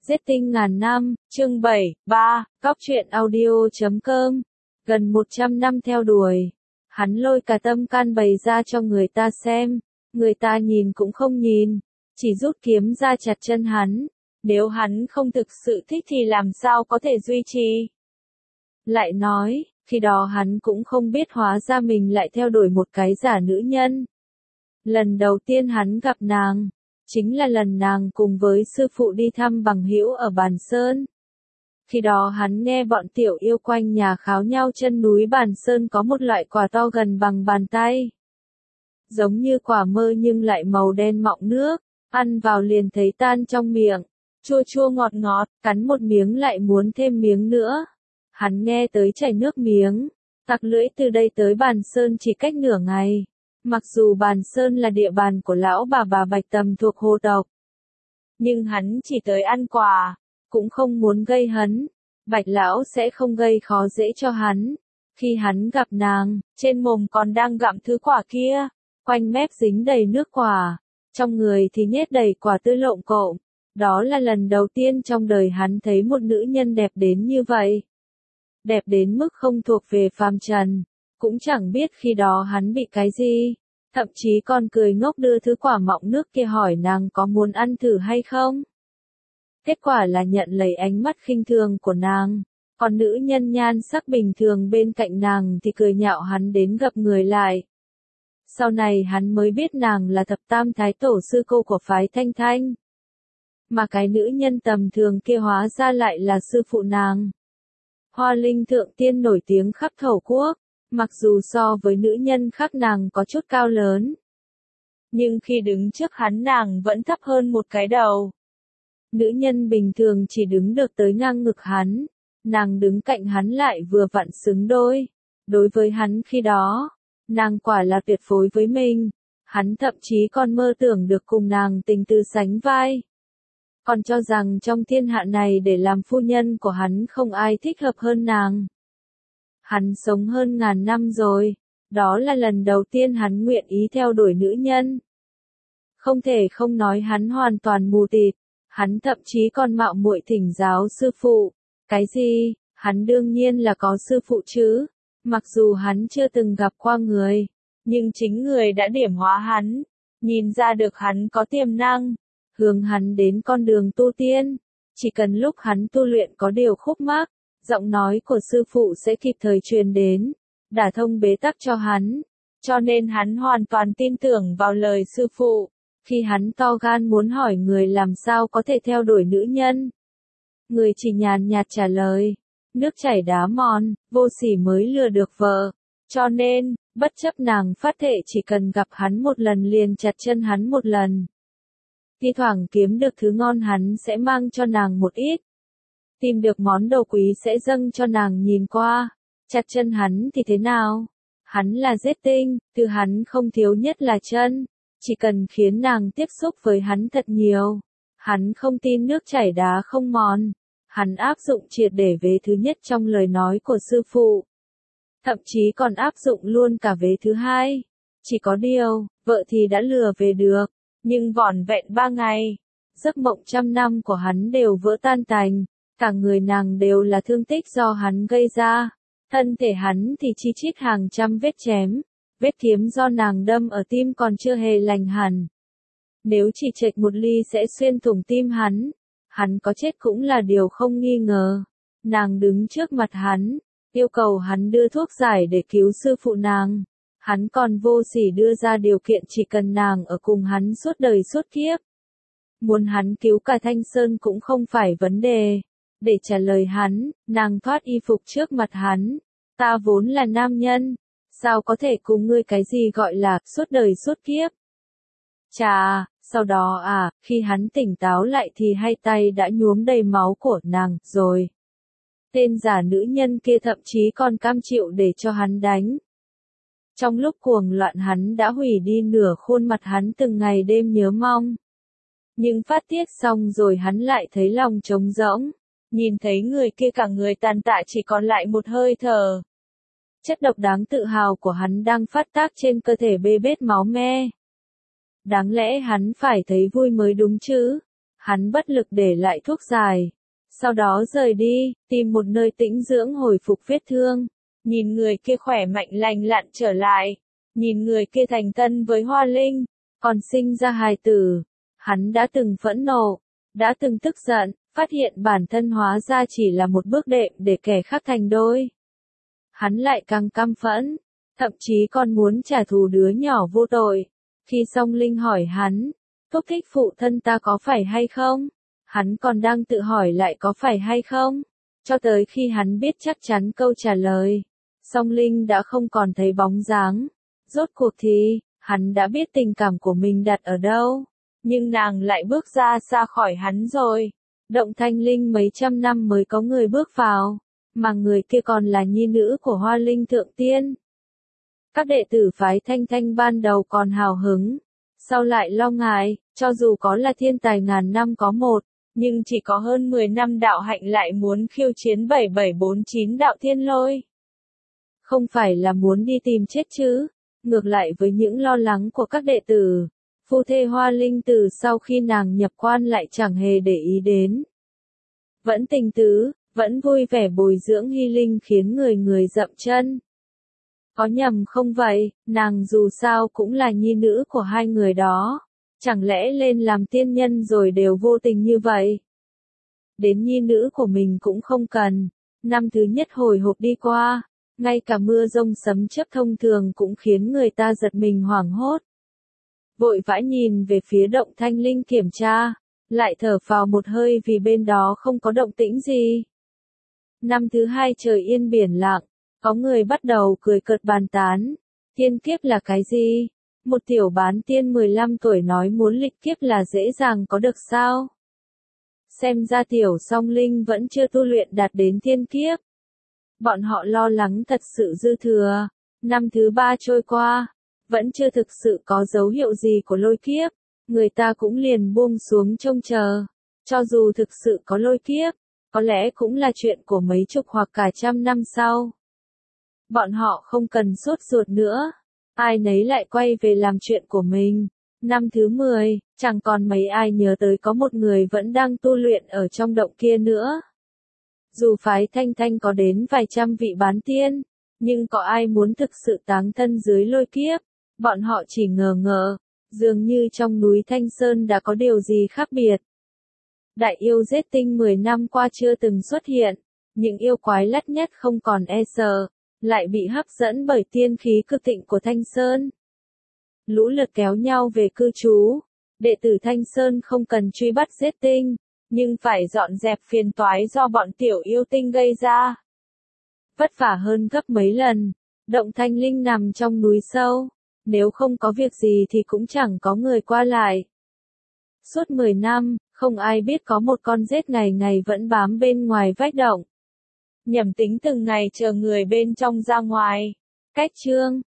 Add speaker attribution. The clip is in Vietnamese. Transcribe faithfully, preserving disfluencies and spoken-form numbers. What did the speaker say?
Speaker 1: Giết tinh ngàn năm, chương bảy, ba, Góc truyện audio chấm com. Gần một trăm năm theo đuổi. Hắn lôi cả tâm can bày ra cho người ta xem. Người ta nhìn cũng không nhìn. Chỉ rút kiếm ra chặt chân hắn. Nếu hắn không thực sự thích thì làm sao có thể duy trì. Lại nói, khi đó hắn cũng không biết hóa ra mình lại theo đuổi một cái giả nữ nhân. Lần đầu tiên hắn gặp nàng, chính là lần nàng cùng với sư phụ đi thăm bằng hữu ở Bàn Sơn. Khi đó hắn nghe bọn tiểu yêu quanh nhà kháo nhau chân núi Bàn Sơn có một loại quả to gần bằng bàn tay. Giống như quả mơ nhưng lại màu đen mọng nước, ăn vào liền thấy tan trong miệng, chua chua ngọt ngọt, cắn một miếng lại muốn thêm miếng nữa. Hắn nghe tới chảy nước miếng, tặc lưỡi từ đây tới Bàn Sơn chỉ cách nửa ngày. Mặc dù Bàn Sơn là địa bàn của lão bà bà Bạch Tầm thuộc hồ tộc, nhưng hắn chỉ tới ăn quà, cũng không muốn gây hấn. Bạch lão sẽ không gây khó dễ cho hắn. Khi hắn gặp nàng, trên mồm còn đang gặm thứ quả kia, quanh mép dính đầy nước quả, trong người thì nhét đầy quả tươi lộn cộm. Đó là lần đầu tiên trong đời hắn thấy một nữ nhân đẹp đến như vậy. Đẹp đến mức không thuộc về phàm trần. Cũng chẳng biết khi đó hắn bị cái gì, thậm chí còn cười ngốc đưa thứ quả mọng nước kia hỏi nàng có muốn ăn thử hay không. Kết quả là nhận lấy ánh mắt khinh thường của nàng, còn nữ nhân nhan sắc bình thường bên cạnh nàng thì cười nhạo hắn đến gặp người lại. Sau này hắn mới biết nàng là thập tam thái tổ sư cô của phái Thanh Thanh. Mà cái nữ nhân tầm thường kia hóa ra lại là sư phụ nàng. Hoa Linh Thượng Tiên nổi tiếng khắp thổ quốc. Mặc dù so với nữ nhân khác nàng có chút cao lớn, nhưng khi đứng trước hắn nàng vẫn thấp hơn một cái đầu. Nữ nhân bình thường chỉ đứng được tới ngang ngực hắn, nàng đứng cạnh hắn lại vừa vặn xứng đôi. Đối với hắn khi đó, nàng quả là tuyệt phối với mình, hắn thậm chí còn mơ tưởng được cùng nàng tình tư sánh vai. Còn cho rằng trong thiên hạ này để làm phu nhân của hắn không ai thích hợp hơn nàng. Hắn sống hơn ngàn năm rồi, đó là lần đầu tiên hắn nguyện ý theo đuổi nữ nhân. Không thể không nói hắn hoàn toàn mù tịt, hắn thậm chí còn mạo muội thỉnh giáo sư phụ. Cái gì? Hắn đương nhiên là có sư phụ chứ. Mặc dù hắn chưa từng gặp qua người, nhưng chính người đã điểm hóa hắn, nhìn ra được hắn có tiềm năng, hướng hắn đến con đường tu tiên. Chỉ cần lúc hắn tu luyện có điều khúc mắc, giọng nói của sư phụ sẽ kịp thời truyền đến, đả thông bế tắc cho hắn. Cho nên hắn hoàn toàn tin tưởng vào lời sư phụ. Khi hắn to gan muốn hỏi người làm sao có thể theo đuổi nữ nhân, người chỉ nhàn nhạt trả lời, nước chảy đá mòn, vô sỉ mới lừa được vợ. Cho nên, bất chấp nàng phát thệ chỉ cần gặp hắn một lần liền chặt chân hắn một lần. Thi thoảng kiếm được thứ ngon hắn sẽ mang cho nàng một ít. Tìm được món đồ quý sẽ dâng cho nàng nhìn qua. Chặt chân hắn thì thế nào? Hắn là giết tinh, từ hắn không thiếu nhất là chân. Chỉ cần khiến nàng tiếp xúc với hắn thật nhiều. Hắn không tin nước chảy đá không mòn. Hắn áp dụng triệt để vế thứ nhất trong lời nói của sư phụ. Thậm chí còn áp dụng luôn cả vế thứ hai. Chỉ có điều, vợ thì đã lừa về được. Nhưng vỏn vẹn ba ngày, giấc mộng trăm năm của hắn đều vỡ tan tành. Cả người nàng đều là thương tích do hắn gây ra. Thân thể hắn thì chi chít hàng trăm vết chém. Vết kiếm do nàng đâm ở tim còn chưa hề lành hẳn. Nếu chỉ chệch một ly sẽ xuyên thủng tim hắn. Hắn có chết cũng là điều không nghi ngờ. Nàng đứng trước mặt hắn, yêu cầu hắn đưa thuốc giải để cứu sư phụ nàng. Hắn còn vô sỉ đưa ra điều kiện chỉ cần nàng ở cùng hắn suốt đời suốt kiếp. Muốn hắn cứu cả Thanh Sơn cũng không phải vấn đề. Để trả lời hắn, nàng thoát y phục trước mặt hắn. Ta vốn là nam nhân, sao có thể cùng ngươi cái gì gọi là suốt đời suốt kiếp. Chà, sau đó à, khi hắn tỉnh táo lại thì hai tay đã nhuốm đầy máu của nàng rồi. Tên giả nữ nhân kia thậm chí còn cam chịu để cho hắn đánh. Trong lúc cuồng loạn hắn đã hủy đi nửa khuôn mặt hắn từng ngày đêm nhớ mong. Nhưng phát tiết xong rồi hắn lại thấy lòng trống rỗng. Nhìn thấy người kia cả người tàn tạ chỉ còn lại một hơi thở. Chất độc đáng tự hào của hắn đang phát tác trên cơ thể bê bết máu me. Đáng lẽ hắn phải thấy vui mới đúng chứ. Hắn bất lực để lại thuốc giải. Sau đó rời đi, tìm một nơi tĩnh dưỡng hồi phục vết thương. Nhìn người kia khỏe mạnh lành lặn trở lại. Nhìn người kia thành thân với Hoa Linh. Còn sinh ra hài tử. Hắn đã từng phẫn nộ. Đã từng tức giận. Phát hiện bản thân hóa ra chỉ là một bước đệm để kẻ khác thành đôi. Hắn lại càng căm phẫn. Thậm chí còn muốn trả thù đứa nhỏ vô tội. Khi Song Linh hỏi hắn. Thúc thích phụ thân ta có phải hay không? Hắn còn đang tự hỏi lại có phải hay không? Cho tới khi hắn biết chắc chắn câu trả lời. Song Linh đã không còn thấy bóng dáng. Rốt cuộc thì, hắn đã biết tình cảm của mình đặt ở đâu. Nhưng nàng lại bước ra xa khỏi hắn rồi. Động Thanh Linh mấy trăm năm mới có người bước vào. Mà người kia còn là nhi nữ của Hoa Linh Thượng Tiên. Các đệ tử phái Thanh Thanh ban đầu còn hào hứng. Sau lại lo ngại, cho dù có là thiên tài ngàn năm có một, nhưng chỉ có hơn mười năm đạo hạnh lại muốn khiêu chiến bảy bảy bốn chín đạo thiên lôi. Không phải là muốn đi tìm chết chứ, ngược lại với những lo lắng của các đệ tử, phu thê Hoa Linh từ sau khi nàng nhập quan lại chẳng hề để ý đến. Vẫn tình tứ, vẫn vui vẻ bồi dưỡng Hy Linh khiến người người dậm chân. Có nhầm không vậy, nàng dù sao cũng là nhi nữ của hai người đó. Chẳng lẽ lên làm tiên nhân rồi đều vô tình như vậy? Đến nhi nữ của mình cũng không cần. Năm thứ nhất hồi hộp đi qua, ngay cả mưa rông sấm chớp thông thường cũng khiến người ta giật mình hoảng hốt. Vội vã nhìn về phía Động Thanh Linh kiểm tra, lại thở phào một hơi vì bên đó không có động tĩnh gì. Năm thứ hai trời yên biển lặng, có người bắt đầu cười cợt bàn tán. Tiên kiếp là cái gì? Một tiểu bán tiên mười lăm tuổi nói muốn lịch kiếp là dễ dàng có được sao? Xem ra tiểu Song Linh vẫn chưa tu luyện đạt đến thiên kiếp. Bọn họ lo lắng thật sự dư thừa. Năm thứ ba trôi qua, vẫn chưa thực sự có dấu hiệu gì của lôi kiếp. Người ta cũng liền buông xuống trông chờ. Cho dù thực sự có lôi kiếp, có lẽ cũng là chuyện của mấy chục hoặc cả trăm năm sau. Bọn họ không cần sốt ruột nữa. Ai nấy lại quay về làm chuyện của mình. Năm thứ mười, chẳng còn mấy ai nhớ tới có một người vẫn đang tu luyện ở trong động kia nữa. Dù phái Thanh Thanh có đến vài trăm vị bán tiên, nhưng có ai muốn thực sự táng thân dưới lôi kiếp. Bọn họ chỉ ngờ ngợ, dường như trong núi Thanh Sơn đã có điều gì khác biệt. Đại yêu giết tinh mười năm qua chưa từng xuất hiện, những yêu quái lắt nhắt không còn e sợ, lại bị hấp dẫn bởi tiên khí cực thịnh của Thanh Sơn. Lũ lượt kéo nhau về cư trú, đệ tử Thanh Sơn không cần truy bắt giết tinh, nhưng phải dọn dẹp phiền toái do bọn tiểu yêu tinh gây ra. Vất vả hơn gấp mấy lần, Động Thanh Linh nằm trong núi sâu, nếu không có việc gì thì cũng chẳng có người qua lại. Suốt mười năm, không ai biết có một con rết ngày ngày vẫn bám bên ngoài vách động. Nhẩm Tính từng ngày chờ người bên trong ra ngoài. Cách chương